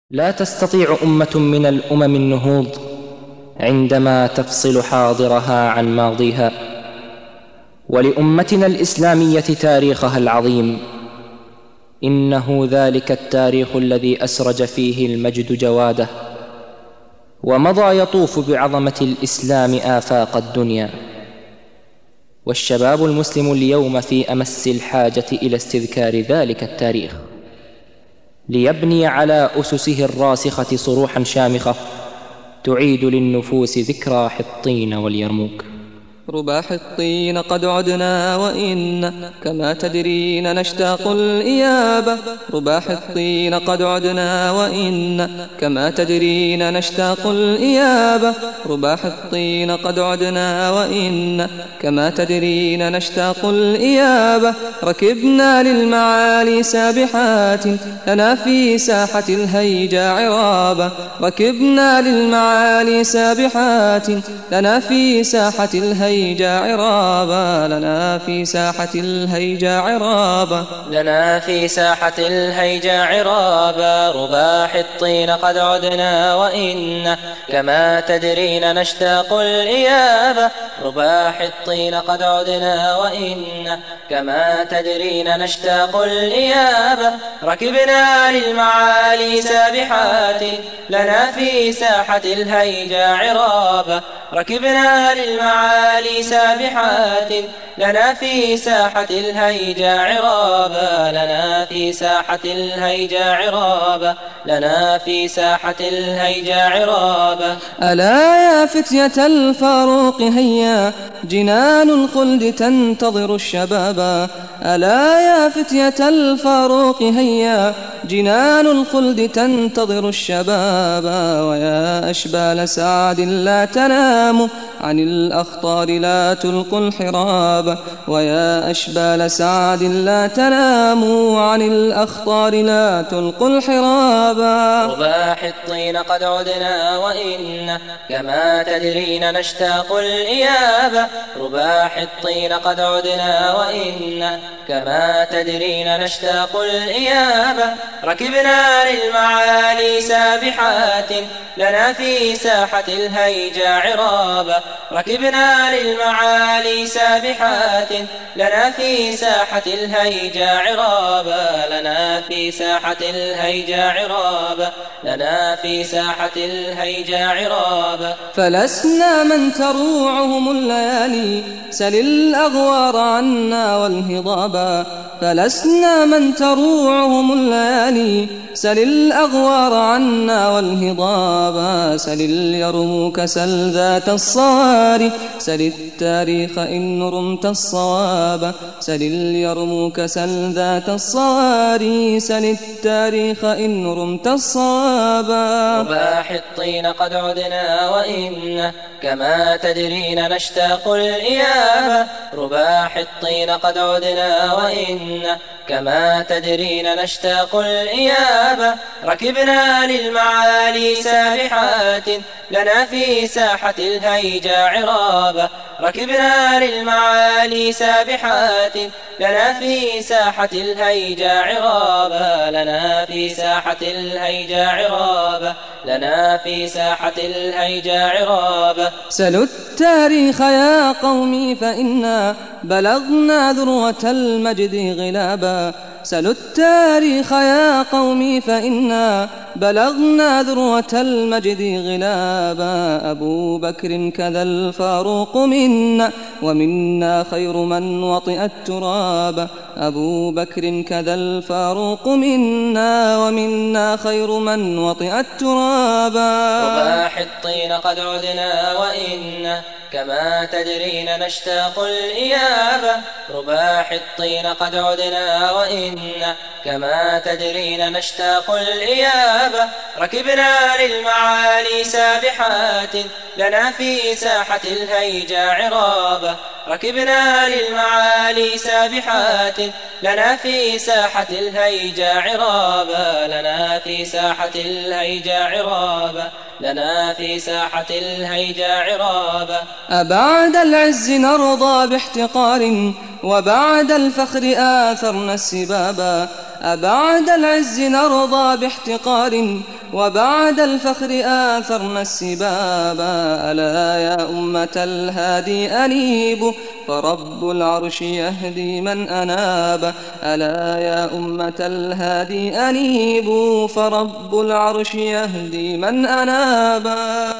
لا تستطيع أمة من الأمم النهوض عندما تفصل حاضرها عن ماضيها. ولأمتنا الإسلامية تاريخها العظيم، إنه ذلك التاريخ الذي أسرج فيه المجد جواده، ومضى يطوف بعظمة الإسلام آفاق الدنيا. والشباب المسلم اليوم في أمس الحاجة إلى استذكار ذلك التاريخ، ليبني على أسسه الراسخة صروحا شامخة تعيد للنفوس ذكرى حطين واليرموك. ربا حطين قد عدنا وإن كما تدرين نشتاق الإيابة. ربا حطين قد عدنا وإن كما تدرين نشتاق الإيابة. ربا حطين قد عدنا وإن كما تدرين نشتاق الإيابة. ركبنا للمعالي سابحات لنا في ساحة الهيجا عرابة. ركبنا للمعالي سابحات لنا في ساحة الهيجا عرابة. لنا في ساحة الهيجا عرابة. لنا في ساحة الهيجا عرابة. ربا حطين قد عدنا وإن كما تدرين نشتاق الإيابة. ربا حطين قد عدنا وإن كما تدرين نشتاق الإيابة. ركبنا للمعالي سابحات لنا في ساحة الهيجا عرابة. ركبنا للمعالي سابحات لنا في ساحة الهيجا عرابة. لنا في ساحة الهيجا عرابة. لنا في ساحة الهيجا عرابة. ألا يا فتية الفاروق هيا جنان الخلد تنتظر الشبابا. ألا يا فتية الفاروق هيا جنان الخلد تنتظر الشبابا. ويا أشبال سعد لا تناموا عن الأخطار لا تلقوا الحراب. ويا أشبال سعد لا تناموا عن الأخطار لا تلقوا الحراب. ربا حطين قد عدنا وإن كما تدرين نشتاق الإيابة. ربا حطين قد عدنا وإن كما تدرين نشتاق الإيابة. ركبنا للمعالي سابحات لنا في ساحة الهيجا عرابة. ركبنا للمعالي سابحات لنا في ساحة الهيجا عرابة. لنا في ساحة الهيجا عرابة. لنا في ساحة الهيجا عرابة. فلسنا من تروعهم الليالي سل الأغوار عنا والهضابا. فلسنا من تروعهم الليالي سل الأغوار عنا والهضابا. سل اليرموك سل ذات الصواري سل التاريخ إن رمت الصواب. سل اليرموك سل ذات الصواري سل التاريخ إن رمت الصواب. ربا حطين قد عدنا وإن كما تدرين نشتاق الإيابة. ربا حطين قد عدنا وإن كما تدرين نشتاق الإيابة. ركبنا للمعالي سابحات لنا في ساحة الهيجا عرابة. ركبنا للمعالي سابحات لنا في ساحة الهيجا عرابة. لنا في ساحة الهيجا عرابة. لنا في ساحة الهيجا عرابة. سلوا التاريخ يا قومي فإنا بلغنا ذروة المجد غلابا. سلوا التاريخ يا قومي فإنا بلغنا ذروة المجد غلابا. أبو بكر كذا الفاروق منا ومنا خير من وطئ التراب. أبو بكر كذا الفاروق منا ومنا خير من وطئ التراب. ربا حطين قد عدنا وإن كما تدرين نشتاق الإيابة. ربا حطين قد عدنا وإن كما تدرين نشتاق الإيابة. ركبنا للمعالي سابحات لنا في ساحة الهيجا عرابة. ركبنا للمعالي سابحات لنا في ساحة الهيجا عرابة. لنا في ساحة الهيجا عرابة. لنا في ساحة الهيجا عرابة. أبعد العز نرضى باحتقار وبعد الفخر آثرنا السبابا. أبعد العز نرضى باحتقار وبعد الفخر آثرنا السبابا. ألا يا أمة الهادي أنيبوا فرب العرش يهدي من أناب. ألا يا أمة الهادي أنيبوا فرب العرش يهدي من أنابا.